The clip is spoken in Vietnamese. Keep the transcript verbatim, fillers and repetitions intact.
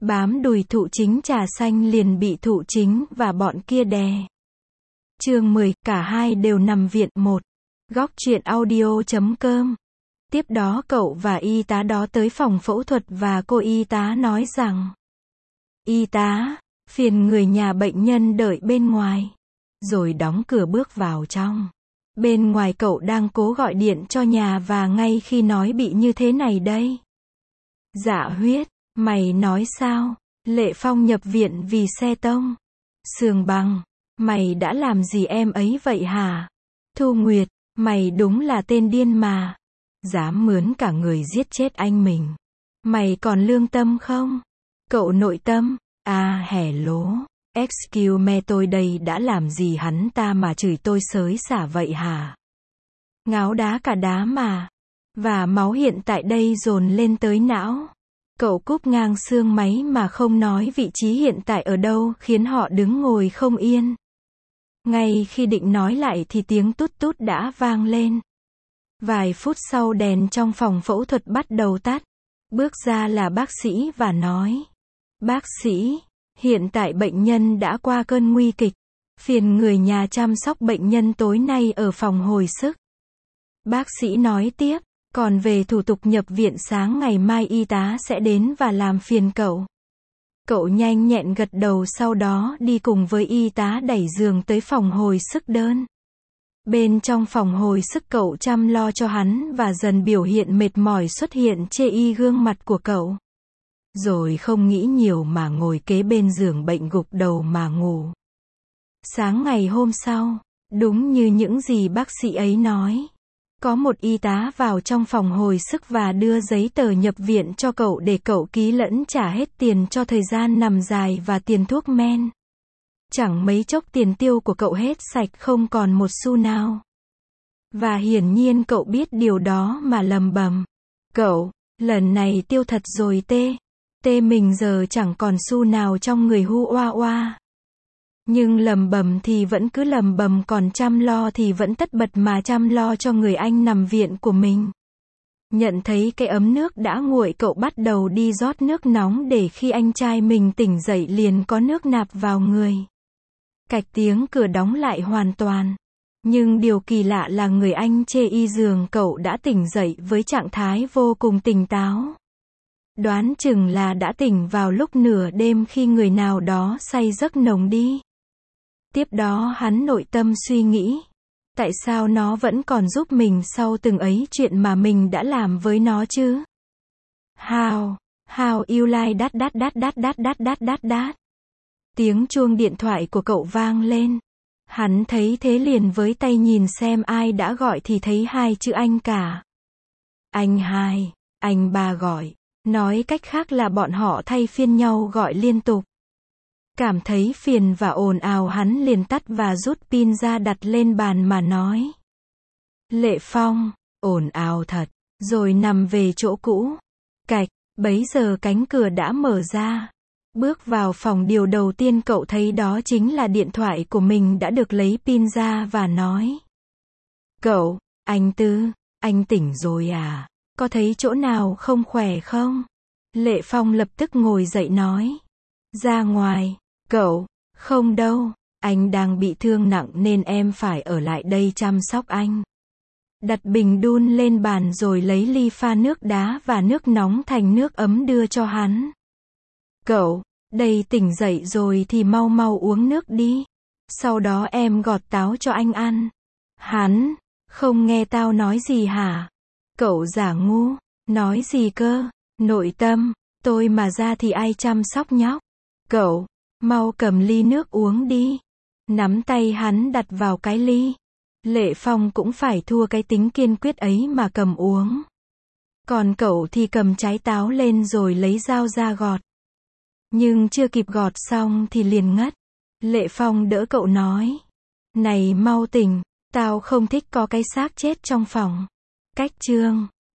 Bám đùi thụ chính trà xanh liền bị thụ chính và bọn kia đè. Chương mười, cả hai đều nằm viện. Một. Góc truyện audio chấm com. Tiếp đó cậu và y tá đó tới phòng phẫu thuật và cô y tá nói rằng: Y tá, phiền người nhà bệnh nhân đợi bên ngoài. Rồi đóng cửa bước vào trong. Bên ngoài cậu đang cố gọi điện cho nhà và ngay khi nói bị như thế này đây. Dạ Huyết, mày nói sao? Lệ Phong nhập viện vì xe tông. Sương Băng, mày đã làm gì em ấy vậy hả? Thu Nguyệt, mày đúng là tên điên mà. Dám mướn cả người giết chết anh mình. Mày còn lương tâm không? Cậu nội tâm, à hẻ lố. Excuse me, tôi đây đã làm gì hắn ta mà chửi tôi xới xả vậy hả? Ngáo đá cả đá mà. Và máu hiện tại đây dồn lên tới não. Cậu cúp ngang xương máy mà không nói vị trí hiện tại ở đâu, khiến họ đứng ngồi không yên. Ngay khi định nói lại thì tiếng tút tút đã vang lên. Vài phút sau đèn trong phòng phẫu thuật bắt đầu tắt. Bước ra là bác sĩ và nói: Bác sĩ, hiện tại bệnh nhân đã qua cơn nguy kịch. Phiền người nhà chăm sóc bệnh nhân tối nay ở phòng hồi sức. Bác sĩ nói tiếp: Còn về thủ tục nhập viện sáng ngày mai y tá sẽ đến và làm phiền cậu. Cậu nhanh nhẹn gật đầu, sau đó đi cùng với y tá đẩy giường tới phòng hồi sức đơn. Bên trong phòng hồi sức cậu chăm lo cho hắn và dần biểu hiện mệt mỏi xuất hiện chê y gương mặt của cậu. Rồi không nghĩ nhiều mà ngồi kế bên giường bệnh gục đầu mà ngủ. Sáng ngày hôm sau, đúng như những gì bác sĩ ấy nói. Có một y tá vào trong phòng hồi sức và đưa giấy tờ nhập viện cho cậu để cậu ký lẫn trả hết tiền cho thời gian nằm dài và tiền thuốc men. Chẳng mấy chốc tiền tiêu của cậu hết sạch không còn một xu nào. Và hiển nhiên cậu biết điều đó mà lầm bầm. Cậu, lần này tiêu thật rồi tê. Tê mình giờ chẳng còn xu nào trong người hu oa oa. Nhưng lầm bầm thì vẫn cứ lầm bầm, còn chăm lo thì vẫn tất bật mà chăm lo cho người anh nằm viện của mình. Nhận thấy cái ấm nước đã nguội, cậu bắt đầu đi rót nước nóng để khi anh trai mình tỉnh dậy liền có nước nạp vào người. Cạch tiếng cửa đóng lại hoàn toàn. Nhưng điều kỳ lạ là người anh chê y giường cậu đã tỉnh dậy với trạng thái vô cùng tỉnh táo. Đoán chừng là đã tỉnh vào lúc nửa đêm khi người nào đó say giấc nồng đi. Tiếp đó hắn nội tâm suy nghĩ, tại sao nó vẫn còn giúp mình sau từng ấy chuyện mà mình đã làm với nó chứ? How, how you like đát đát đát đát đát đát đát đát đát. Tiếng chuông điện thoại của cậu vang lên. Hắn thấy thế liền với tay nhìn xem ai đã gọi thì thấy hai chữ anh cả. Anh hai, anh ba gọi. Nói cách khác là bọn họ thay phiên nhau gọi liên tục. Cảm thấy phiền và ồn ào hắn liền tắt và rút pin ra đặt lên bàn mà nói: Lệ Phong, ồn ào thật. Rồi nằm về chỗ cũ. Cạch, bấy giờ cánh cửa đã mở ra. Bước vào phòng, điều đầu tiên cậu thấy đó chính là điện thoại của mình đã được lấy pin ra và nói: Cậu, anh Tư, anh tỉnh rồi à? Có thấy chỗ nào không khỏe không? Lệ Phong lập tức ngồi dậy nói: Ra ngoài. Cậu, không đâu, anh đang bị thương nặng nên em phải ở lại đây chăm sóc anh. Đặt bình đun lên bàn rồi lấy ly pha nước đá và nước nóng thành nước ấm đưa cho hắn. Cậu, đây tỉnh dậy rồi thì mau mau uống nước đi. Sau đó em gọt táo cho anh ăn. Hắn, không nghe tao nói gì hả? Cậu giả ngu, nói gì cơ? Nội tâm, tôi mà ra thì ai chăm sóc nhóc? Cậu, mau cầm ly nước uống đi. Nắm tay hắn đặt vào cái ly. Lệ Phong cũng phải thua cái tính kiên quyết ấy mà cầm uống. Còn cậu thì cầm trái táo lên rồi lấy dao ra gọt. Nhưng chưa kịp gọt xong thì liền ngất. Lệ Phong đỡ cậu nói: Này mau tỉnh, tao không thích có cái xác chết trong phòng. Cách chương